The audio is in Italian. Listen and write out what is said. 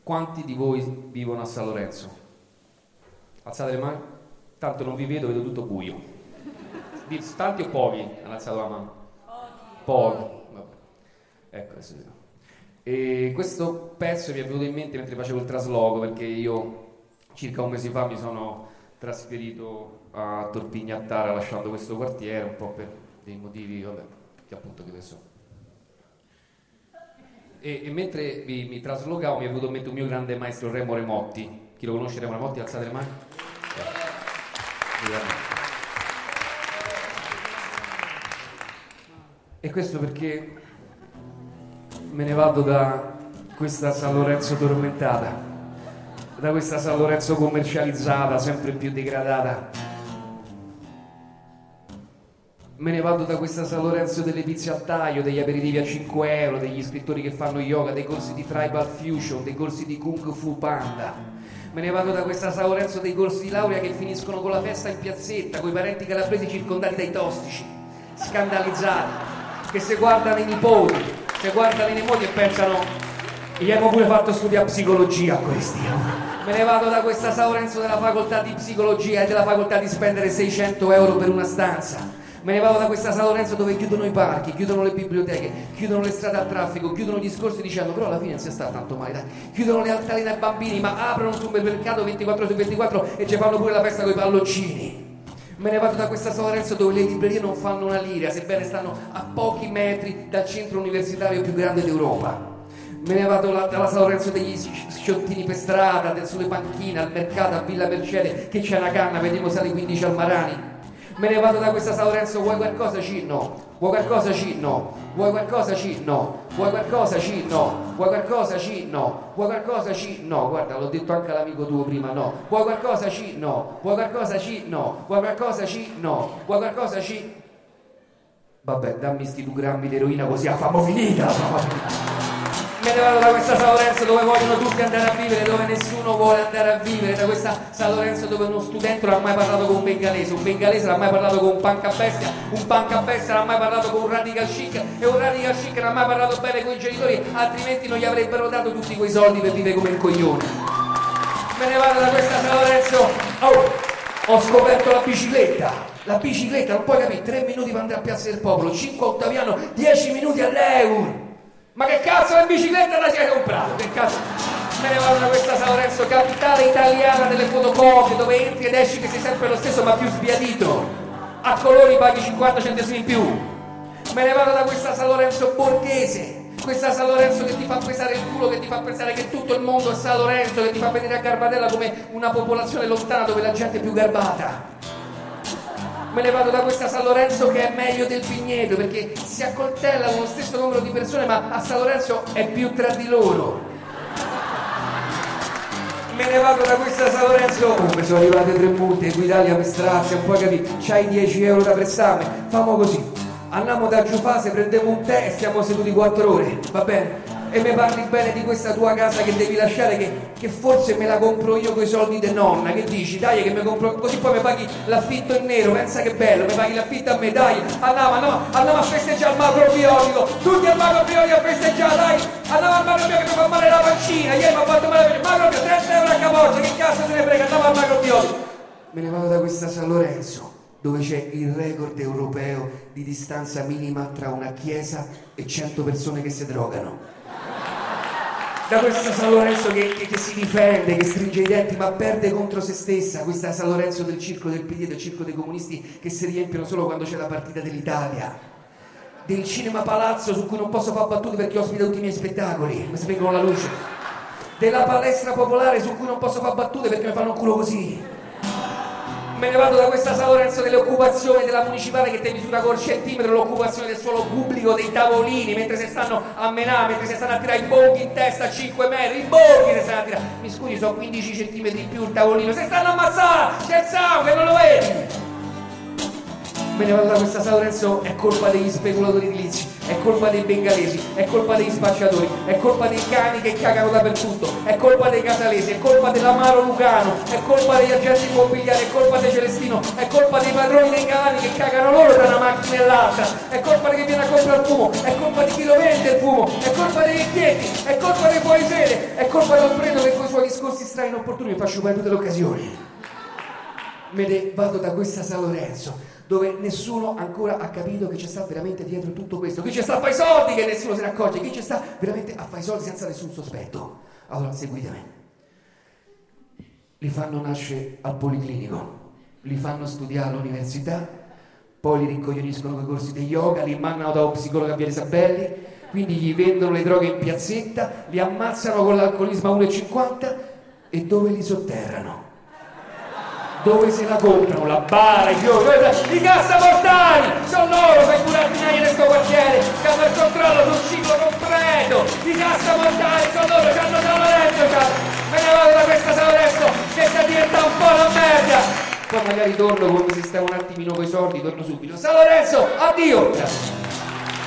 Quanti di voi vivono a San Lorenzo? Alzate le mani. Tanto non vi vedo tutto buio. Tanti o pochi hanno alzato la mano? Pochi. Vabbè. Ecco, adesso sì. E questo pezzo mi è venuto in mente mentre facevo il trasloco, perché io circa un mese fa mi sono trasferito a Torpignattara lasciando questo quartiere, un po' per dei motivi, vabbè, che appunto che ne so. E mentre mi traslocavo mi è venuto in mente un mio grande maestro Remo Remotti. Chi lo conosce Remo Remotti? Alzate le mani. E questo perché me ne vado da questa San Lorenzo tormentata, da questa San Lorenzo commercializzata, sempre più degradata. Me ne vado da questa San Lorenzo delle pizze al taglio, degli aperitivi a 5 euro, degli ispettori che fanno yoga, dei corsi di Tribal Fusion, dei corsi di Kung Fu Panda. Me ne vado da questa San Lorenzo dei corsi di laurea che finiscono con la festa in piazzetta, coi parenti calabresi circondati dai tossici, scandalizzati, che se guardano i nipoti, e pensano gli abbiamo pure fatto studiare psicologia a questi. Me ne vado da questa San Lorenzo della facoltà di psicologia e della facoltà di spendere 600 euro per una stanza. Me ne vado da questa San Lorenzo dove chiudono i parchi, chiudono le biblioteche, chiudono le strade al traffico, chiudono gli discorsi dicendo però alla fine non si sta tanto male, dai. Chiudono le altalene ai bambini, ma aprono un supermercato 24/24 e ci fanno pure la festa con i palloncini. Me ne vado da questa San Lorenzo dove le librerie non fanno una lira, sebbene stanno a pochi metri dal centro universitario più grande d'Europa. Me ne vado dalla San Lorenzo degli sciottini per strada, sulle panchine, al mercato, a Villa Mercede, che c'è una canna, vediamo sale 15 al Marani. Me ne vado da questa San Lorenzo, vuoi qualcosa? Sì, no. Vuoi qualcosa? Sì, no. Vuoi qualcosa? Sì, no. Vuoi qualcosa? Sì, no. Vuoi qualcosa? Sì, no. Vuoi qualcosa? Sì, no. Guarda, l'ho detto anche all'amico tuo prima, no. Vuoi qualcosa? Sì, no. Vuoi qualcosa? Sì, no. Vuoi qualcosa? Sì, no. Vuoi qualcosa? Sì. Vabbè, dammi sti 2 grammi di eroina così la famo finita. Me ne vado da questa San Lorenzo dove vogliono tutti andare a vivere, dove nessuno vuole andare a vivere, da questa San Lorenzo dove uno studente non ha mai parlato con un bengalese non ha mai parlato con un punk a bestia non ha mai parlato con un radical chic e un radical chic non ha mai parlato bene con i genitori, altrimenti non gli avrebbero dato tutti quei soldi per vivere come un coglione. Me ne vado da questa San Lorenzo, ho scoperto la bicicletta, non puoi capire, 3 minuti per andare a Piazza del Popolo, 5 a Ottaviano, 10 minuti all'euro. Ma che cazzo di bicicletta la si è comprato? Che cazzo? Me ne vado da questa San Lorenzo, capitale italiana delle fotocopie, dove entri ed esci che sei sempre lo stesso ma più sbiadito. A colori paghi 50 centesimi in più. Me ne vado da questa San Lorenzo borghese, questa San Lorenzo che ti fa pesare il culo, che ti fa pensare che tutto il mondo è San Lorenzo, che ti fa vedere a Garbatella come una popolazione lontana dove la gente è più garbata. Me ne vado da questa San Lorenzo che è meglio del Pigneto perché si accoltellano lo stesso numero di persone ma a San Lorenzo è più tra di loro. Me ne vado da questa San Lorenzo, mi sono arrivate 3 multe, Equitalia per strazia, un po' capito, c'hai 10 euro da prestarmi, famo così, andiamo da Giufase, prendiamo un tè e stiamo seduti 4 ore, va bene? E mi parli bene di questa tua casa che devi lasciare che forse me la compro io coi soldi di nonna, che dici? Dai che mi compro, così poi mi paghi l'affitto in nero, pensa che bello, mi paghi l'affitto a me, dai, andiamo a festeggiare il macrobiologico, tutti al macrobiologico a festeggiare, dai, andiamo al macrobiologico che mi fa male la pancina, ieri mi ha fatto male il macrobiologico, 30 euro a capoccia, che cazzo se ne frega, andiamo al macrobiologico. Me ne vado da questa San Lorenzo, dove c'è il record europeo di distanza minima tra una chiesa e 100 persone che si drogano. Da questa San Lorenzo che si difende, che stringe i denti ma perde contro se stessa, questa San Lorenzo del circo del PD e del circo dei comunisti che si riempiono solo quando c'è la partita dell'Italia, del cinema palazzo su cui non posso fare battute perché ospita tutti i miei spettacoli, mi spengono la luce, della palestra popolare su cui non posso fare battute perché mi fanno un culo così. Me ne vado da questa San Lorenzo delle occupazioni della municipale che ti misura col centimetro l'occupazione del suolo pubblico, dei tavolini, mentre si stanno a menare, mentre si stanno a tirare i bonghi in testa a 5 metri, i bonghi si stanno a tirare, mi scusi, sono 15 centimetri in più il tavolino, si stanno ammazzando, c'è il sangue, non lo vedi? Me ne vado da questa San Lorenzo, è colpa degli speculatori edilizi, è colpa dei bengalesi, è colpa dei spacciatori, è colpa dei cani che cagano dappertutto, è colpa dei casalesi, è colpa dell'amaro lucano, è colpa degli agenti immobiliari, è colpa dei Celestino, è colpa dei padroni dei cavalli che cagano loro tra una macchina e l'altra, è colpa di chi viene a comprare il fumo, è colpa di chi lo vende il fumo, è colpa dei vecchietti, è colpa dei fuorisede, è colpa di Alfredo che sta inopportuno, mi faccio perdere tutte le occasioni. Me ne vado da questa San Lorenzo, dove nessuno ancora ha capito che ci sta veramente dietro tutto questo, chi ci sta a fare i soldi che nessuno se ne accorge, chi ci sta veramente a fare i soldi senza nessun sospetto. Allora seguitemi. Li fanno nascere al Policlinico, li fanno studiare all'università, poi li rincoglioniscono con i corsi di yoga, li mandano da un psicologo a Via Isabelli, quindi gli vendono le droghe in piazzetta, li ammazzano con l'alcolismo a 1,50 e dove li sotterrano? Dove se la comprano? La bara, i fiori, i cassaportali! Sono loro quei burattinaio di sto quartiere che hanno il controllo sul ciclo completo! I cassaportali sono loro che hanno San Lorenzo! Me ne vado da questa San Lorenzo che sta diventando un po' la merda! Poi magari torno quando si sta un attimino coi soldi, torno subito. San Lorenzo, addio!